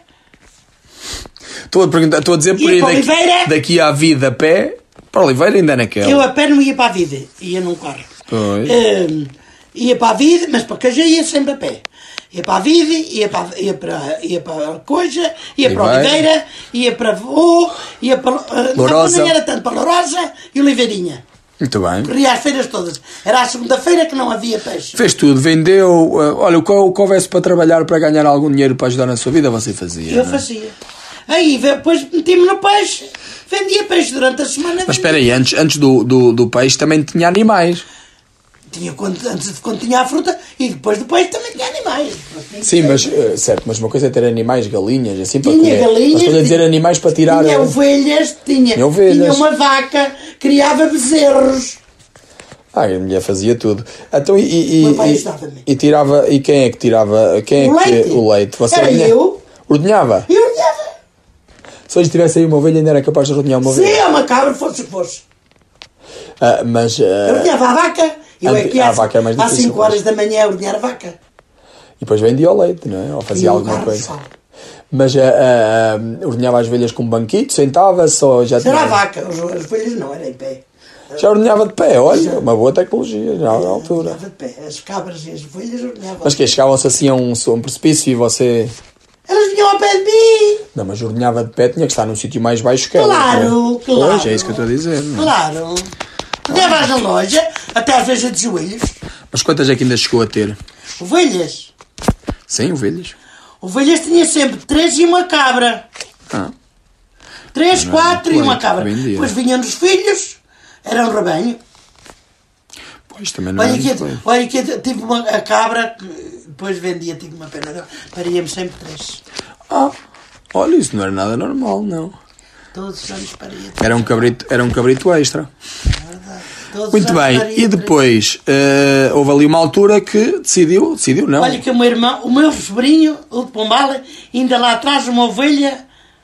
S2: Estou a dizer por aí
S3: Ia para Oliveira.
S2: daqui à vida a pé, para Oliveira ainda é naquela.
S3: Eu a pé não ia para a Vide, ia num carro.
S2: Pois.
S3: Ia para a Vide, mas para Coja ia sempre a pé. Ia para a Vide, ia para a Coja, ia para
S2: Oliveira.
S3: Oliveira, ia para Vô, ia para...
S2: Lourosa.
S3: Não era tanto, para Lourosa e Oliveirinha.
S2: Muito bem.
S3: Corria as feiras todas. Era a segunda-feira que não havia peixe.
S2: Fez tudo, vendeu. Olha, o que houvesse para trabalhar, para ganhar algum dinheiro para ajudar na sua vida, você fazia.
S3: Eu
S2: não é?
S3: fazia. Aí depois meti-me no peixe. Vendia peixe durante a semana.
S2: Mas espera aí, antes do peixe também tinha animais.
S3: Tinha quando tinha a fruta e depois do peixe também tinha animais.
S2: Sim, mas certo, mas uma coisa é ter animais, galinhas, assim para
S3: Tinha
S2: comer.
S3: galinhas,
S2: Mas quando a dizer
S3: tinha-
S2: animais para tirar.
S3: Tinha ovelhas, tinha
S2: ovelhas.
S3: uma vaca, criava bezerros.
S2: A mulher fazia tudo. Então,
S3: Meu pai ajudava-me.
S2: e tirava. E quem é que tirava? Quem é
S3: O
S2: que
S3: leite.
S2: o leite? Você
S3: Era eu.
S2: ordenhava?
S3: Eu olhava.
S2: Se hoje tivesse aí uma ovelha, ainda era capaz de ordenhar uma
S3: Se
S2: ovelha.
S3: é uma cabra, fosse o que fosse.
S2: Mas.
S3: Eu ordenhava a vaca. Eu aqui
S2: a vaca é mais
S3: às
S2: difícil,
S3: 5 horas da manhã a ordenhar a vaca.
S2: E depois vendia o leite, não é? Ou fazia
S3: E o
S2: alguma
S3: carro
S2: coisa.
S3: de sol.
S2: Mas ordenhava as ovelhas com um banquito, sentava-se ou já
S3: Isso era a
S2: tinha...
S3: vaca, as ovelhas não, era em pé.
S2: Já ordenhava de pé, olha, uma boa tecnologia na altura.
S3: Ordenhava de pé. As cabras e as ovelhas ordenhavam.
S2: Mas que chegavam-se assim a um precipício e você...
S3: Elas vinham ao pé de mim.
S2: Não, mas ordenhava de pé, tinha que estar num sítio mais baixo que ela.
S3: Claro,
S2: não é?
S3: claro.
S2: Pois, é isso que eu estou a dizer. Não é?
S3: Claro. Levas na loja, até às vezes de joelhos.
S2: Mas quantas é que ainda chegou a ter?
S3: Ovelhas.
S2: Sim, ovelhas.
S3: Ovelhas tinha sempre 3 e uma cabra.
S2: Ah,
S3: 3,
S2: Não,
S3: 4 e
S2: muito
S3: uma
S2: bem,
S3: cabra.
S2: bem dia.
S3: Depois vinham os filhos, era um rebanho.
S2: pois também não é muito bem.
S3: Olha que eu tive a cabra, que depois vendia, tive uma pena dela. Paríamos sempre 3.
S2: Olha, isso não era nada normal, não.
S3: Todos os anos paria.
S2: Era um cabrito extra.
S3: Todos
S2: Muito
S3: os anos
S2: bem,
S3: paria
S2: e
S3: três.
S2: depois houve ali uma altura que decidiu não.
S3: Olha que o meu irmão, o meu sobrinho, o de Pombala, ainda lá atrás uma ovelha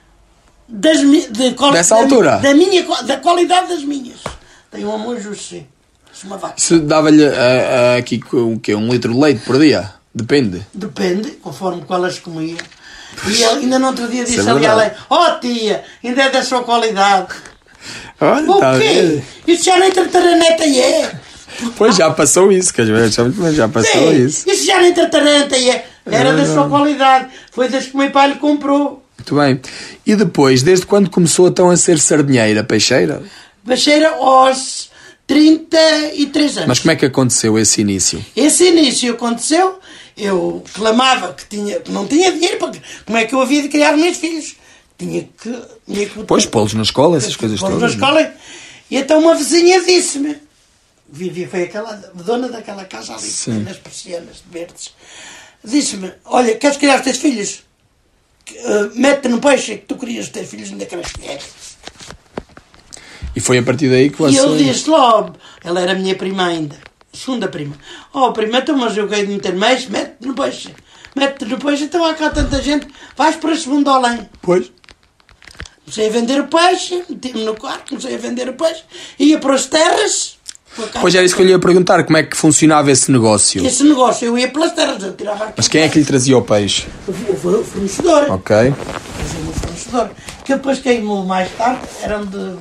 S2: Dessa altura?
S3: Da qualidade das minhas. Tem um amor justo, sim. Uma vaca.
S2: Se dava-lhe aqui o quê? 1 litro de leite por dia? Depende.
S3: Depende, conforme qual as comia. E ele ainda no outro dia disse
S2: Isso é
S3: ali à
S2: verdade.
S3: lei: "Oh tia, ainda é da sua qualidade."
S2: Olha,
S3: O
S2: tá a
S3: quê?
S2: ver?
S3: Isso já nem tartaraneta é.
S2: Pois já passou isso, que às vezes já passou
S3: Sim,
S2: isso.
S3: isso já nem tartaraneta é. Era da sua qualidade. Foi das que o meu pai lhe comprou.
S2: Muito bem. E depois, desde quando começou então a ser sardinheira, peixeira?
S3: Baixeira aos 33 anos.
S2: Mas como é que aconteceu esse início?
S3: Esse início aconteceu, eu reclamava que não tinha dinheiro, porque como é que eu havia de criar meus filhos? Tinha que
S2: Pois, pô-los na escola, essas coisas
S3: pô-los
S2: todas.
S3: na escola. E então uma vizinha disse-me, foi aquela dona daquela casa ali,
S2: Sim.
S3: nas persianas de verdes, disse-me: "Olha, queres criar os teus filhos? Mete-te no peixe que tu crias os teus filhos, ainda queres criar."
S2: E foi a partir daí que
S3: E
S2: você...
S3: eu disse logo, ela era a minha prima ainda, segunda prima: "Oh prima, então, mas eu quero meter mais, mete-te no peixe. Mete-te no peixe, então há cá tanta gente, vais para esse mundo além."
S2: Pois.
S3: Comecei a vender o peixe, meti-me no quarto, comecei a vender o peixe, ia para as terras.
S2: Pois era isso que eu lhe ia perguntar, como é que funcionava esse negócio?
S3: Esse negócio, eu ia pelas terras, eu tirava aqui.
S2: Mas quem é que lhe trazia o peixe?
S3: O fornecedor.
S2: Ok.
S3: Trazia-me o fornecedor. que depois queimou mais tarde, eram de...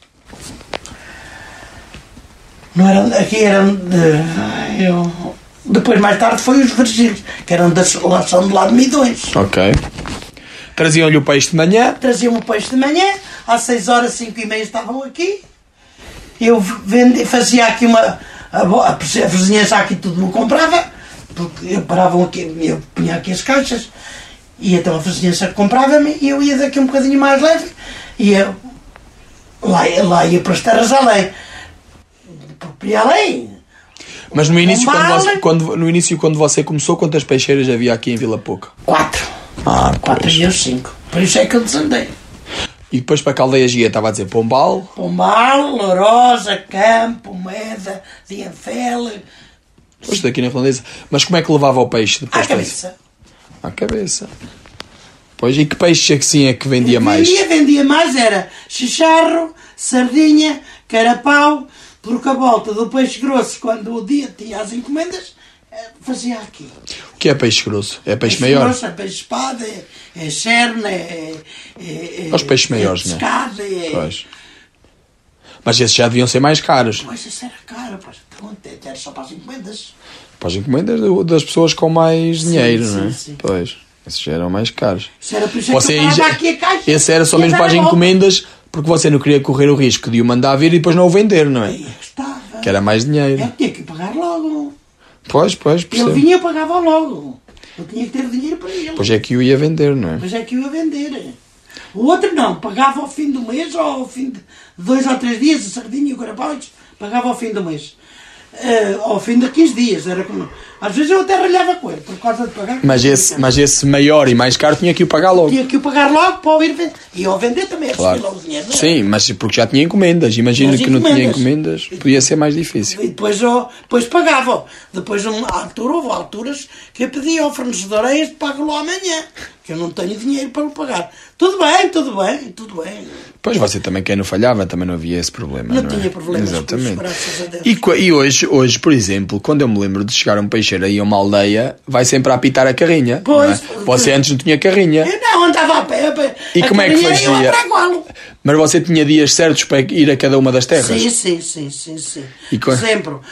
S3: Não eram... Aqui eram de... Depois, mais tarde, foi os vergíleos, que eram da relação de lá de Midões.
S2: Ok. Traziam-lhe o peixe de manhã?
S3: Traziam o peixe de manhã, às 6h, 5h30 estavam aqui. Eu fazia aqui a vizinhança aqui tudo me comprava, porque eu paravam aqui, eu punha aqui as caixas, e então a vizinhança comprava-me, e eu ia daqui um bocadinho mais leve, e eu lá ia para as terras além. Porque além...
S2: Mas no início, quando você começou, quantas peixeiras havia aqui em Vila Pouca?
S3: 4. 4 e eu 5. Por isso é que eu desandei.
S2: E depois para Caldeias ia, estava a dizer Pombal?
S3: Pombal, Lourosa, Campo, Meda, Dianfel.
S2: Pois daqui na Irlandesa. Mas como é que levava o peixe depois?
S3: À cabeça.
S2: À cabeça. Pois, e que peixe assim é que vendia mais?
S3: Vendia mais era chicharro, sardinha, carapau, porque a volta do peixe grosso, quando o dia tinha as encomendas, fazia aqui.
S2: O que é peixe grosso? É peixe maior?
S3: Grosso, é peixe espada, é cerne, é
S2: os peixes maiores, não
S3: é?
S2: Pois. Mas esses já deviam ser mais caros.
S3: Mas esse era caro, pois. Era só para as encomendas.
S2: Para as encomendas das pessoas com mais dinheiro, não é?
S3: Sim.
S2: Pois. Esses já eram mais caros.
S3: Isso era por isso que eu parava aqui a caixa.
S2: Esse era só mesmo para as encomendas, porque você não queria correr o risco de o mandar vir e depois não o vender, não é?
S3: Aí estava.
S2: Que era mais dinheiro.
S3: Eu tinha que pagar logo.
S2: Pois, percebo.
S3: Ele vinha e pagava logo. Eu tinha que ter dinheiro para ele.
S2: Pois é que o ia vender, não é?
S3: Pois é que o ia vender. O outro não, pagava ao fim do mês ou ao fim de 2 ou 3 dias, a sardinha e o carapau, pagava ao fim do mês. Ao fim de 15 dias. Era como... Às vezes eu até ralhava com ele, por causa de pagar.
S2: Mas esse maior e mais caro tinha que o pagar logo.
S3: Tinha que o pagar logo para o ir vender. E ao vender também,
S2: claro.
S3: Logo o dinheiro. Não é?
S2: Sim, mas porque já tinha encomendas. Imagino que não tinha encomendas. Podia ser mais difícil.
S3: E depois pagava. Depois, houve alturas que eu pedia ao fornecedor: este pago-lo amanhã, que eu não tenho dinheiro para o pagar. Tudo bem.
S2: Pois você também, quem não falhava, também não havia esse problema. Não
S3: tinha problemas.
S2: Exatamente.
S3: Graças a Deus.
S2: E hoje, por exemplo, quando eu me lembro de chegar a um peixeiro aí a uma aldeia, vai sempre a apitar a carrinha.
S3: Pois.
S2: Não é? Você antes não tinha carrinha.
S3: Eu não, andava a pé.
S2: E como é que fazia? Mas você tinha dias certos para ir a cada uma das terras?
S3: Sim. Por exemplo,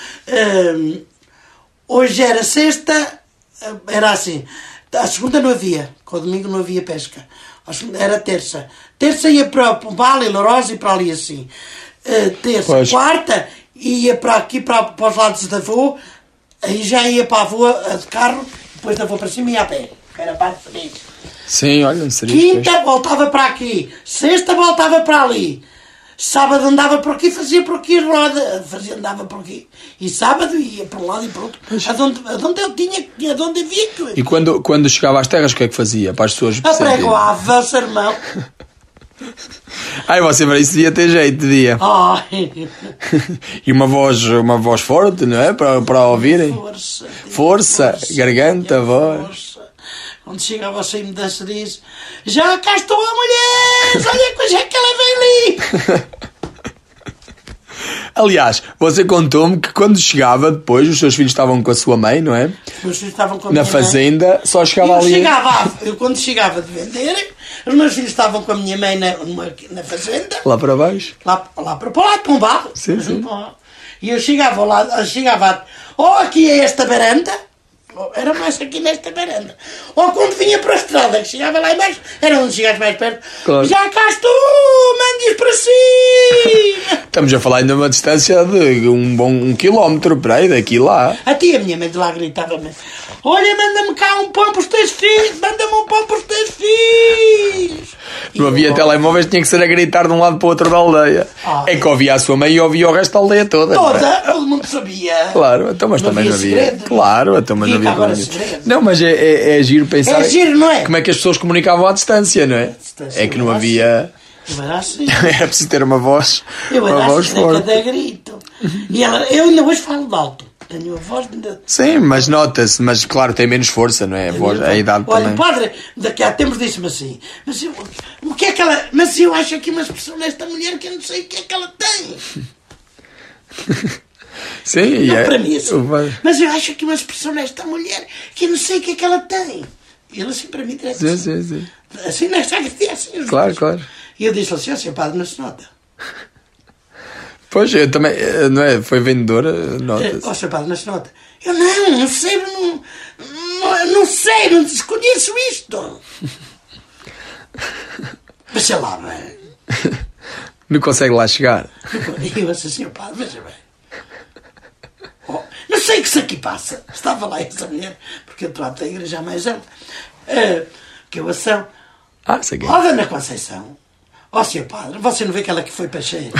S3: hoje era sexta, era assim. A segunda não havia, com o domingo não havia pesca. A segunda era terça. Terça ia para Pombal e Lourosa e para ali assim. Terça, pois. Quarta ia para aqui, para os lados da Voa. Aí já ia para a Voa de carro, depois da Voa para cima e ia a pé. Era parte de mim.
S2: Sim, olha, não seria.
S3: Quinta voltava para aqui. Sexta voltava para ali. Sábado andava por aqui, fazia por aqui roda. Andava por aqui. E sábado ia para um lado e para o outro. Aonde eu tinha, aonde havia que...
S2: E quando chegava às terras, o que é que fazia? Para as pessoas
S3: apregoava o sermão.
S2: Ai, você para isso devia ter jeito, devia. E uma voz forte, não é? Para ouvirem. Força, garganta, voz.
S3: Quando chegava ao cimo da diz: já cá estou a mulher, olha a coisa que ela vem ali.
S2: Aliás, você contou-me que quando chegava depois, os seus filhos estavam com a sua mãe, não é?
S3: Os meus filhos estavam com a
S2: minha mãe. Na fazenda, só chegava ali.
S3: Eu quando chegava de vender, os meus filhos estavam com a minha mãe na fazenda.
S2: Lá para baixo?
S3: Lá para o lado de Pombal.
S2: Sim.
S3: E eu chegava lá, aqui é esta varanda. Era mais aqui nesta varanda. Ou quando vinha para a estrada, que chegava lá embaixo, era onde chegaste mais perto.
S2: Claro.
S3: Já cá estou, mandes para cima.
S2: Estamos a falar ainda de uma distância de um quilómetro, para aí, daqui lá.
S3: A minha mãe de lá gritava-me: olha, manda-me cá um pão para os teus filhos, manda-me um pão para os teus filhos.
S2: Não havia telemóveis, tinha que ser a gritar de um lado para o outro da aldeia. É que ouvia a sua mãe e ouvia o resto da aldeia toda.
S3: Todo mundo sabia.
S2: Claro, então, mas não também não havia.
S3: Segredo.
S2: Claro, então, mas não havia. Não, mas é giro pensar.
S3: É giro, não é?
S2: Como é que as pessoas comunicavam à distância, não é? É que não havia.
S3: Eu era assim.
S2: Era preciso ter uma voz.
S3: Eu era
S2: voz
S3: assim,
S2: forte.
S3: Cada grito. E eu ainda hoje falo de alto. Tenho a voz ainda...
S2: Sim, mas nota-se, mas claro, tem menos força, não é? A idade
S3: olha,
S2: também.
S3: O padre, daqui a tempos disse-me assim: mas o que é que ela. Mas eu acho aqui uma expressão nesta mulher que eu não sei o que é que ela tem.
S2: Sim,
S3: não, para mim assim. Mas eu acho aqui uma expressão nesta mulher que eu não sei o que é que ela tem. E ele assim para mim direto.
S2: Sim.
S3: Assim na sacristia, assim.
S2: Claro, claro.
S3: E eu disse assim, Sr. Padre, não se nota.
S2: Pois, eu também, não é? Foi vendedora, nota-se.
S3: Sr. Padre, não se nota. Eu não sei, não sei, não desconheço isto. Mas sei lá, bem.
S2: Não consegue lá chegar.
S3: E eu disse, Sr. Padre, veja bem. Não sei o que isso aqui passa. Estava lá essa mulher, porque eu trato da igreja mais alta. Que eu ação.
S2: Sei que é.
S3: Ó, Dona Conceição. Ó, Sr. Padre, você não vê que ela que foi pacheira?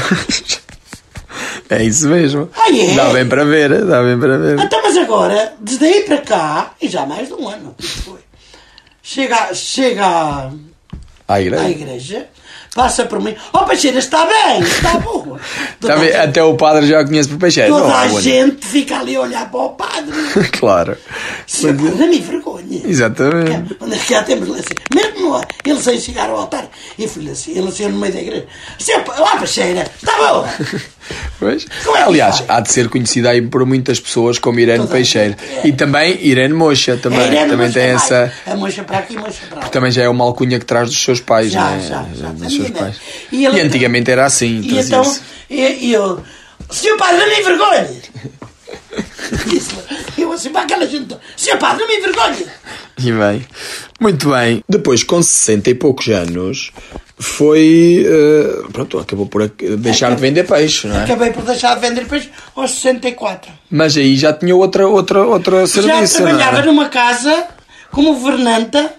S2: É isso mesmo.
S3: É?
S2: Dá bem para ver.
S3: Então, mas agora, desde aí para cá, e já mais de um ano, que isso foi. Chega
S2: À igreja.
S3: à igreja, passa por mim. Ó, Pacheira, está bem, está boa.
S2: Até o padre já conhece por Peixeira.
S3: Toda a gente fica ali a olhar para o padre.
S2: Claro.
S3: Sr. Padre, dá-me vergonha.
S2: Exatamente.
S3: Onde é que já temos assim? Mesmo ele sem chegar ao altar, e fui assim, ele assim no meio da igreja. Ó, Pacheira, está boa.
S2: Pois.
S3: Como é que
S2: Aliás,
S3: sai?
S2: há de ser conhecida aí por muitas pessoas como Irene
S3: Toda a
S2: Peixeira.
S3: gente,
S2: E também Irene Mocha. Também,
S3: Irene
S2: também
S3: Mocha
S2: tem
S3: vai.
S2: essa.
S3: A mocha para aqui, mocha para lá.
S2: Também já é uma alcunha que traz dos seus pais,
S3: Já,
S2: não é?
S3: já.
S2: Dos seus pais.
S3: E ele-
S2: E antigamente era assim.
S3: E então,
S2: trazia-se.
S3: eu, Sr. Padre, não me envergonhe. Eu assim, para aquela gente, Sr. Padre, não me envergonhe.
S2: E bem, muito bem. Depois, com 60 e poucos anos, foi. Pronto, acabou por deixar de vender peixe, não é?
S3: Acabei por deixar de vender peixe aos 64.
S2: Mas aí já tinha outra serviço,
S3: Já
S2: não
S3: trabalhava
S2: era?
S3: numa casa como governanta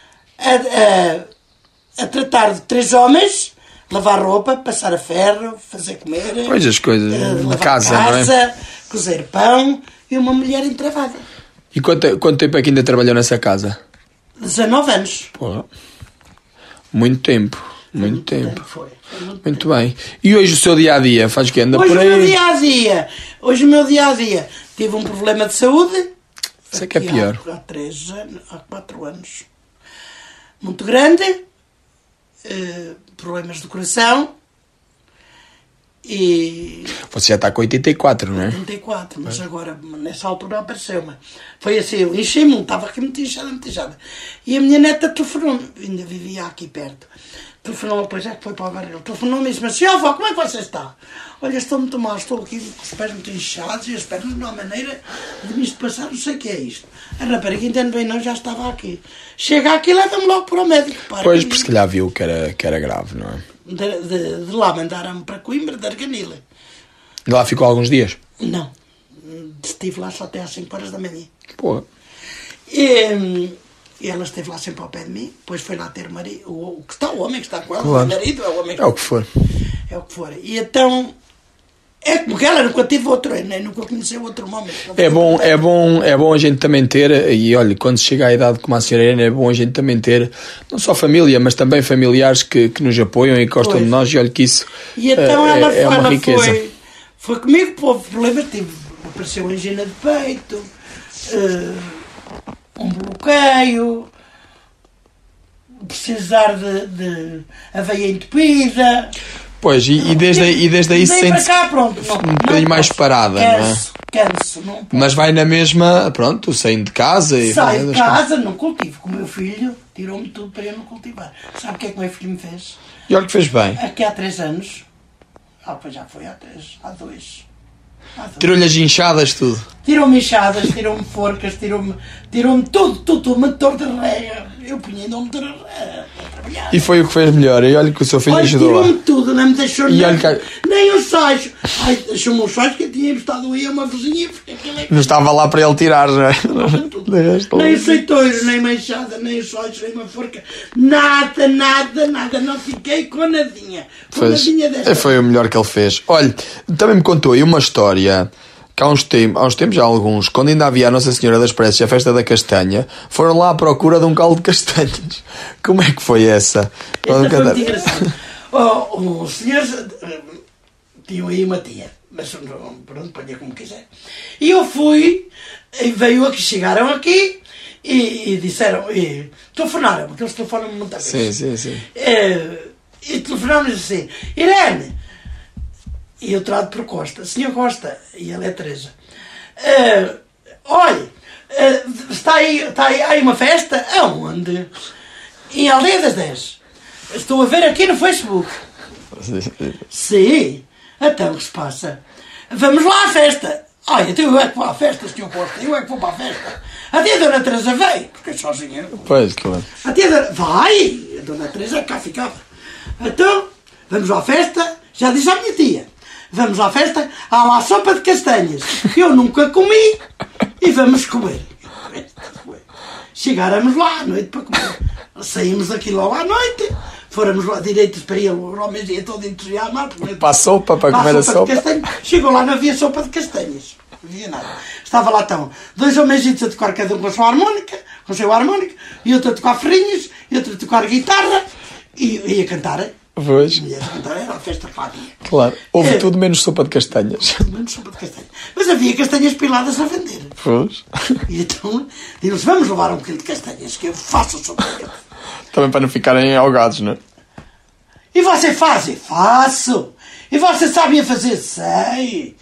S3: a tratar de 3 homens, lavar roupa, passar a ferro, fazer comer,
S2: Pois, as coisas de
S3: lavar
S2: casa, não é?
S3: cozer pão e uma mulher entravada.
S2: E quanto tempo é que ainda trabalhou nessa casa?
S3: 19 anos.
S2: Pô, muito tempo. Muito tempo.
S3: Foi muito
S2: Muito bem. E hoje o seu dia-a-dia? Faz o quê? Anda
S3: Hoje
S2: por
S3: o meu
S2: aí?
S3: dia-a-dia. Hoje o meu dia-a-dia. Tive um problema de saúde.
S2: Isso é que é
S3: Aqui
S2: pior.
S3: Há 3 anos, há 4 anos. Muito grande. Problemas do coração. E
S2: Você já está com 84, não é?
S3: 34, mas agora, nessa altura, apareceu-me. Foi assim, eu enchi-me, estava aqui muito inchada. E a minha neta telefonou-me, ainda vivia aqui perto. Telefonou-me, depois é que foi para o barril. Telefonou-me e disse-me assim, avó, como é que você está? Olha, estou muito mal, estou aqui com os pés muito inchados e as pernas não há maneira de me isto passar, não sei o que é isto. A rapariga entende bem, não, já estava aqui. Chega aqui e leva-me logo para o médico.
S2: Pois, por se calhar viu que era grave, não é?
S3: De lá mandaram-me para Coimbra, de Arganila.
S2: E lá ficou alguns dias?
S3: Não, estive lá só até às 5 horas da manhã.
S2: Pô.
S3: E ela esteve lá sempre ao pé de mim, depois foi lá ter o marido, o que está, o homem que está com ela,
S2: Claro.
S3: o marido, é o homem
S2: É o que for.
S3: é o que for. E então, é como que ela nunca teve outro, nem nunca conheceu outro homem.
S2: É bom a gente também ter, e olha, quando se chega à idade como a senhora Irene, é bom a gente também ter, não só família, mas também familiares que nos apoiam e gostam
S3: Pois.
S2: de nós, e olha que isso
S3: E então
S2: é uma
S3: ela
S2: riqueza.
S3: foi comigo, houve problemas, apareceu angina de peito, um bloqueio, precisar de aveia entupida.
S2: Pois, e desde aí
S3: Daí
S2: sente-se
S3: para cá, pronto,
S2: um bocadinho mais parada, não é?
S3: Canso, não posso.
S2: Mas vai na mesma, pronto, saindo de casa e
S3: Saio
S2: fazendo
S3: de
S2: as coisas.
S3: casa, não cultivo. Com o meu filho, tirou-me tudo para eu não cultivar. Sabe o que é que o meu filho me fez?
S2: E olha que fez bem.
S3: Aqui há 3 anos. Pois já foi há 2.
S2: Tirou-lhe as inchadas, tudo.
S3: Tirou-me inchadas, tirou-me forcas, tirou-me tudo, motor de rega. Eu punha ainda um motor de rega a trabalhar.
S2: E foi o que fez melhor. E olha que o seu filho
S3: Olha,
S2: ajudou.
S3: tirou-me tudo, não me deixou
S2: E
S3: nem,
S2: olha que-
S3: nem os sais. Ai, deixou-me os sais que eu tinha emprestado aí a uma vizinha, porque aquilo é que
S2: Não estava lá para ele tirar, não é?
S3: tudo.
S2: Deixaste lá.
S3: Nem aceitoiro, nem machada, nem os olhos, nem uma forca. Nada. Não fiquei com nadinha. Com nadinha desta.
S2: Foi o melhor que ele fez. Olha, também me contou aí uma história que há uns tempos, já alguns, quando ainda havia a Nossa Senhora das Preces, a festa da castanha, foram lá à procura de um caldo de castanhas. Como é que foi essa?
S3: Esta foi muito engraçado. Os senhores tinham aí uma tia, mas pronto, ponha como quiser. E eu fui, e veio aqui, chegaram aqui e disseram, e telefonaram, porque eles telefonam-me muitas vezes.
S2: Sim.
S3: E telefonaram-me assim, Irene, e eu trato por Costa, Senhor Costa, e ela é Teresa. Olha, Está aí uma festa? Aonde? Em Aldeia das 10. Estou a ver aqui no Facebook. Sim. Então, o que se passa? Vamos lá à festa. Olha, então eu é que vou à festa, se eu gosto. Eu é que vou para a festa. A tia Dona Teresa veio, porque é sozinha.
S4: Pois, claro.
S3: A tia Dona... Vai! A Dona Teresa cá ficava. Então, vamos à festa. Já disse à minha tia. Vamos à festa. Há lá sopa de castanhas. Eu nunca comi. E vamos comer. Chegáramos lá à noite para comer. Saímos daqui logo à noite. Fôramos lá direitos para ele. O homem ia todo entusiasmado.
S4: Para a sopa, para comer a sopa.
S3: Chegou lá, não havia sopa de castanhas. Não havia nada. Estava lá então 2 homenzitos a tocar cada um com a sua harmónica, com o seu harmónico, e outro a tocar ferrinhos, e outro a tocar guitarra, e a cantar.
S4: Pois.
S3: E a cantar era a festa fádia.
S4: Claro. Houve tudo menos sopa de castanhas.
S3: Tudo menos sopa de castanhas. Mas havia castanhas piladas a vender.
S4: Pois.
S3: E então, digo-lhes, vamos levar um bocadinho de castanhas, que eu faço sopa de castanhas.
S4: Também para não ficarem ahogados, não é?
S3: E você faz? Faço. E você sabia fazer? Sei.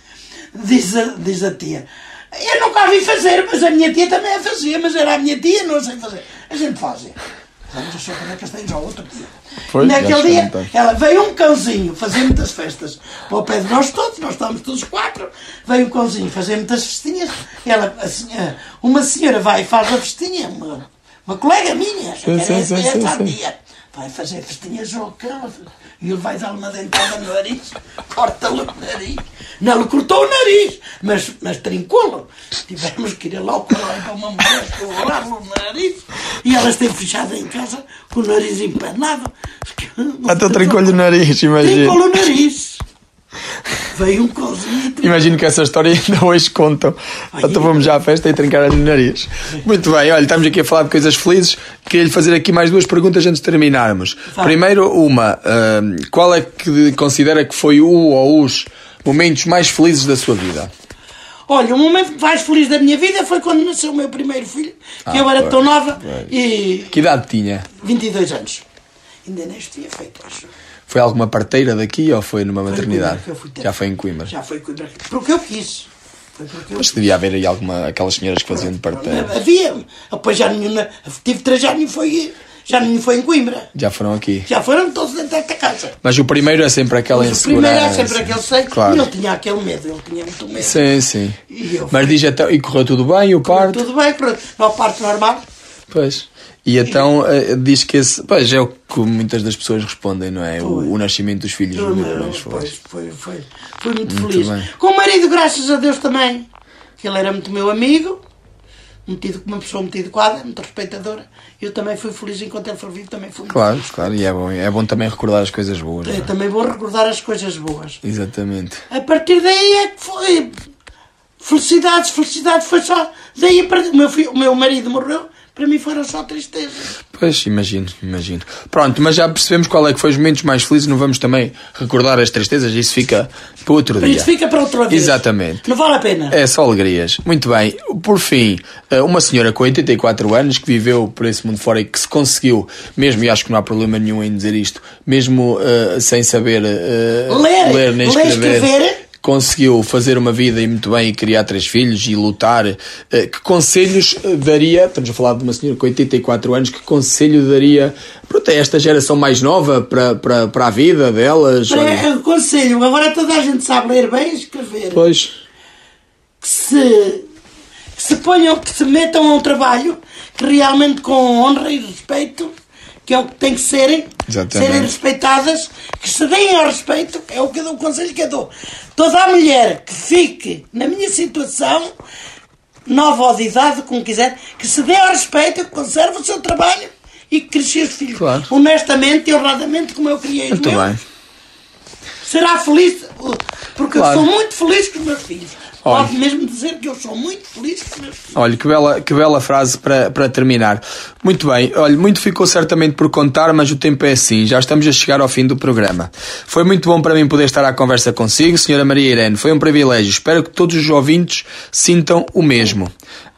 S3: Diz a tia. Eu nunca a vi fazer, mas a minha tia também a fazia. Mas era a minha tia, não sei fazer. A gente fazia. Vamos a sopa de castanhas ao outro dia.
S4: Pois,
S3: naquele dia, ela veio um cãozinho fazer muitas festas para o pé de nós todos. Nós estávamos todos 4. Veio um cãozinho fazer muitas festinhas. Ela, uma senhora vai e faz a festinha. Uma colega minha.
S4: Sim.
S3: Vai fazer festinhas ao cão. E ele vai dar uma dentada no nariz. Corta-lhe o nariz. Não lhe cortou o nariz, mas trincou-lo. Tivemos que ir lá ao correio para uma mulher escolar-lhe o nariz. E ela esteve fechada em casa com o nariz empanado.
S4: Até trincou-lhe o nariz, imagina.
S3: Trincou-lhe o nariz. Veio um cozinho.
S4: Imagino que essa história ainda hoje contam. Então vamos já à festa e trincar-lhe o nariz. Muito bem, olha, estamos aqui a falar de coisas felizes. Queria-lhe fazer aqui mais 2 perguntas antes de terminarmos. Primeiro, qual é que considera que foi o ou os momentos mais felizes da sua vida?
S3: Olha, o momento mais feliz da minha vida foi quando nasceu o meu primeiro filho, que eu era tão nova e...
S4: Que idade tinha?
S3: 22 anos. Ainda nem tinha feito, acho.
S4: Foi alguma parteira daqui ou foi numa maternidade? Já foi em Coimbra.
S3: Já foi em Coimbra. Porque eu quis.
S4: Mas devia haver aí aquelas senhoras que faziam de parteira.
S3: Havia. Depois já nenhuma... Tive 3 anos e já nenhum foi em Coimbra.
S4: Já foram aqui.
S3: Já foram todos dentro desta casa.
S4: Mas o primeiro é sempre aquela insegurança.
S3: O primeiro é sempre aquele seio.
S4: Claro.
S3: E ele tinha aquele medo. Ele tinha muito medo.
S4: Sim. Mas diz até... E correu tudo bem o parto?
S3: Tudo bem, pronto. O parto normal.
S4: Pois. E então diz que esse... Pois é o que muitas das pessoas respondem, não é? O nascimento dos filhos.
S3: Foi muito feliz. Bem. Com o marido, graças a Deus também. Que ele era muito meu amigo. Uma pessoa muito educada, muito respeitadora. Eu também fui feliz enquanto ele foi vivo. Também fui muito feliz.
S4: Claro. E é bom também recordar as coisas boas.
S3: É também bom recordar as coisas boas.
S4: Exatamente.
S3: A partir daí é que foi... Felicidade foi só... Daí o meu marido morreu. Para mim foram só tristezas.
S4: Pois, imagino. Pronto, mas já percebemos qual é que foi os momentos mais felizes. Não vamos também recordar as tristezas. Isso fica para outro dia.
S3: Isso fica para outra vez.
S4: Exatamente.
S3: Não vale a pena.
S4: É só alegrias. Muito bem. Por fim, uma senhora com 84 anos que viveu por esse mundo fora e que se conseguiu, mesmo, e acho que não há problema nenhum em dizer isto, mesmo sem saber ler nem escrever, conseguiu fazer uma vida e muito bem e criar 3 filhos e lutar. Que conselhos daria, estamos a falar de uma senhora com 84 anos, que conselho daria a esta geração mais nova para a vida delas?
S3: Conselho, agora toda a gente sabe ler bem e escrever.
S4: Pois.
S3: Que se ponham, que se metam a um trabalho que realmente com honra e respeito, que é o que tem que serem respeitadas, que se deem ao respeito, é o que eu dou, o conselho que eu dou. Toda a mulher que fique na minha situação, nova ou de idade, como quiser, que se dê ao respeito, que conserve o seu trabalho e que cresça os filhos honestamente e honradamente, como eu criei os meus. Muito bem. Será feliz, porque eu sou muito feliz com os meus filhos. Pode mesmo dizer que eu sou muito feliz com os meus filhos.
S4: Olha, que bela frase para terminar. Muito bem, olha, muito ficou certamente por contar, mas o tempo é assim, já estamos a chegar ao fim do programa. Foi muito bom para mim poder estar à conversa consigo, Sra. Maria Irene, foi um privilégio, espero que todos os ouvintes sintam o mesmo.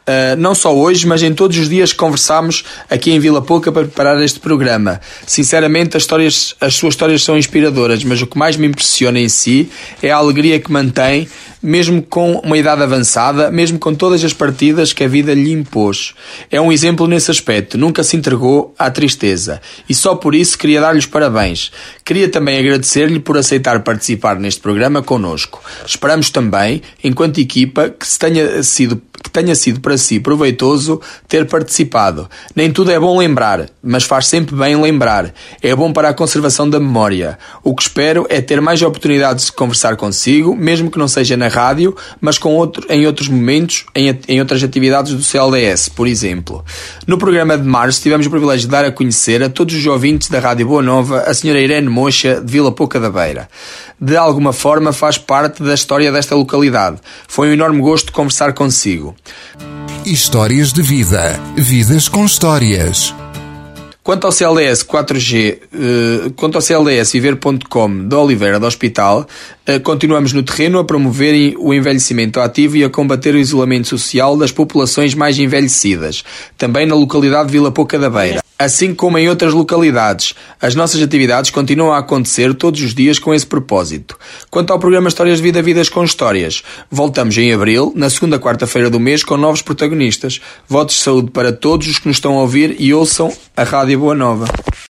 S4: Não só hoje, mas em todos os dias que conversámos aqui em Vila Pouca para preparar este programa. Sinceramente, as suas histórias são inspiradoras, mas o que mais me impressiona em si é a alegria que mantém, mesmo com uma idade avançada, mesmo com todas as partidas que a vida lhe impôs. É um exemplo nesse aspecto, nunca se entregou à tristeza. E só por isso queria dar-lhe os parabéns. Queria também agradecer-lhe por aceitar participar neste programa connosco. Esperamos também, enquanto equipa, que tenha sido para si proveitoso ter participado. Nem tudo é bom lembrar, mas faz sempre bem lembrar. É bom para a conservação da memória. O que espero é ter mais oportunidades de conversar consigo, mesmo que não seja na rádio, mas em outros momentos, em outras atividades do CLDS, por exemplo. No programa de março tivemos o privilégio de dar a conhecer a todos os ouvintes da Rádio Boa Nova a Sra. Irene Mocha, de Vila Pouca da Beira. De alguma forma faz parte da história desta localidade. Foi um enorme gosto conversar consigo.
S1: Histórias de vida. Vidas com histórias.
S4: Quanto ao CLDS 4G, quanto ao CLDS Viver.com de Oliveira do Hospital, continuamos no terreno a promover o envelhecimento ativo e a combater o isolamento social das populações mais envelhecidas, também na localidade de Vila Pouca da Beira. Assim como em outras localidades, as nossas atividades continuam a acontecer todos os dias com esse propósito. Quanto ao programa Histórias de Vida, Vidas com Histórias, voltamos em abril, na segunda quarta-feira do mês, com novos protagonistas. Votos de saúde para todos os que nos estão a ouvir e ouçam a Rádio Boa Nova.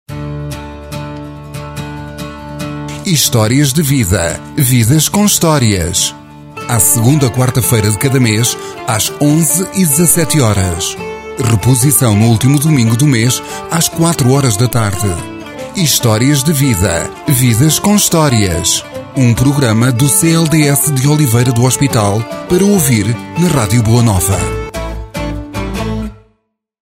S1: Histórias de vida. Vidas com histórias. À segunda quarta-feira de cada mês, às 11h17. Reposição no último domingo do mês, às 4h da tarde. Histórias de vida. Vidas com histórias. Um programa do CLDS de Oliveira do Hospital para ouvir na Rádio Boa Nova.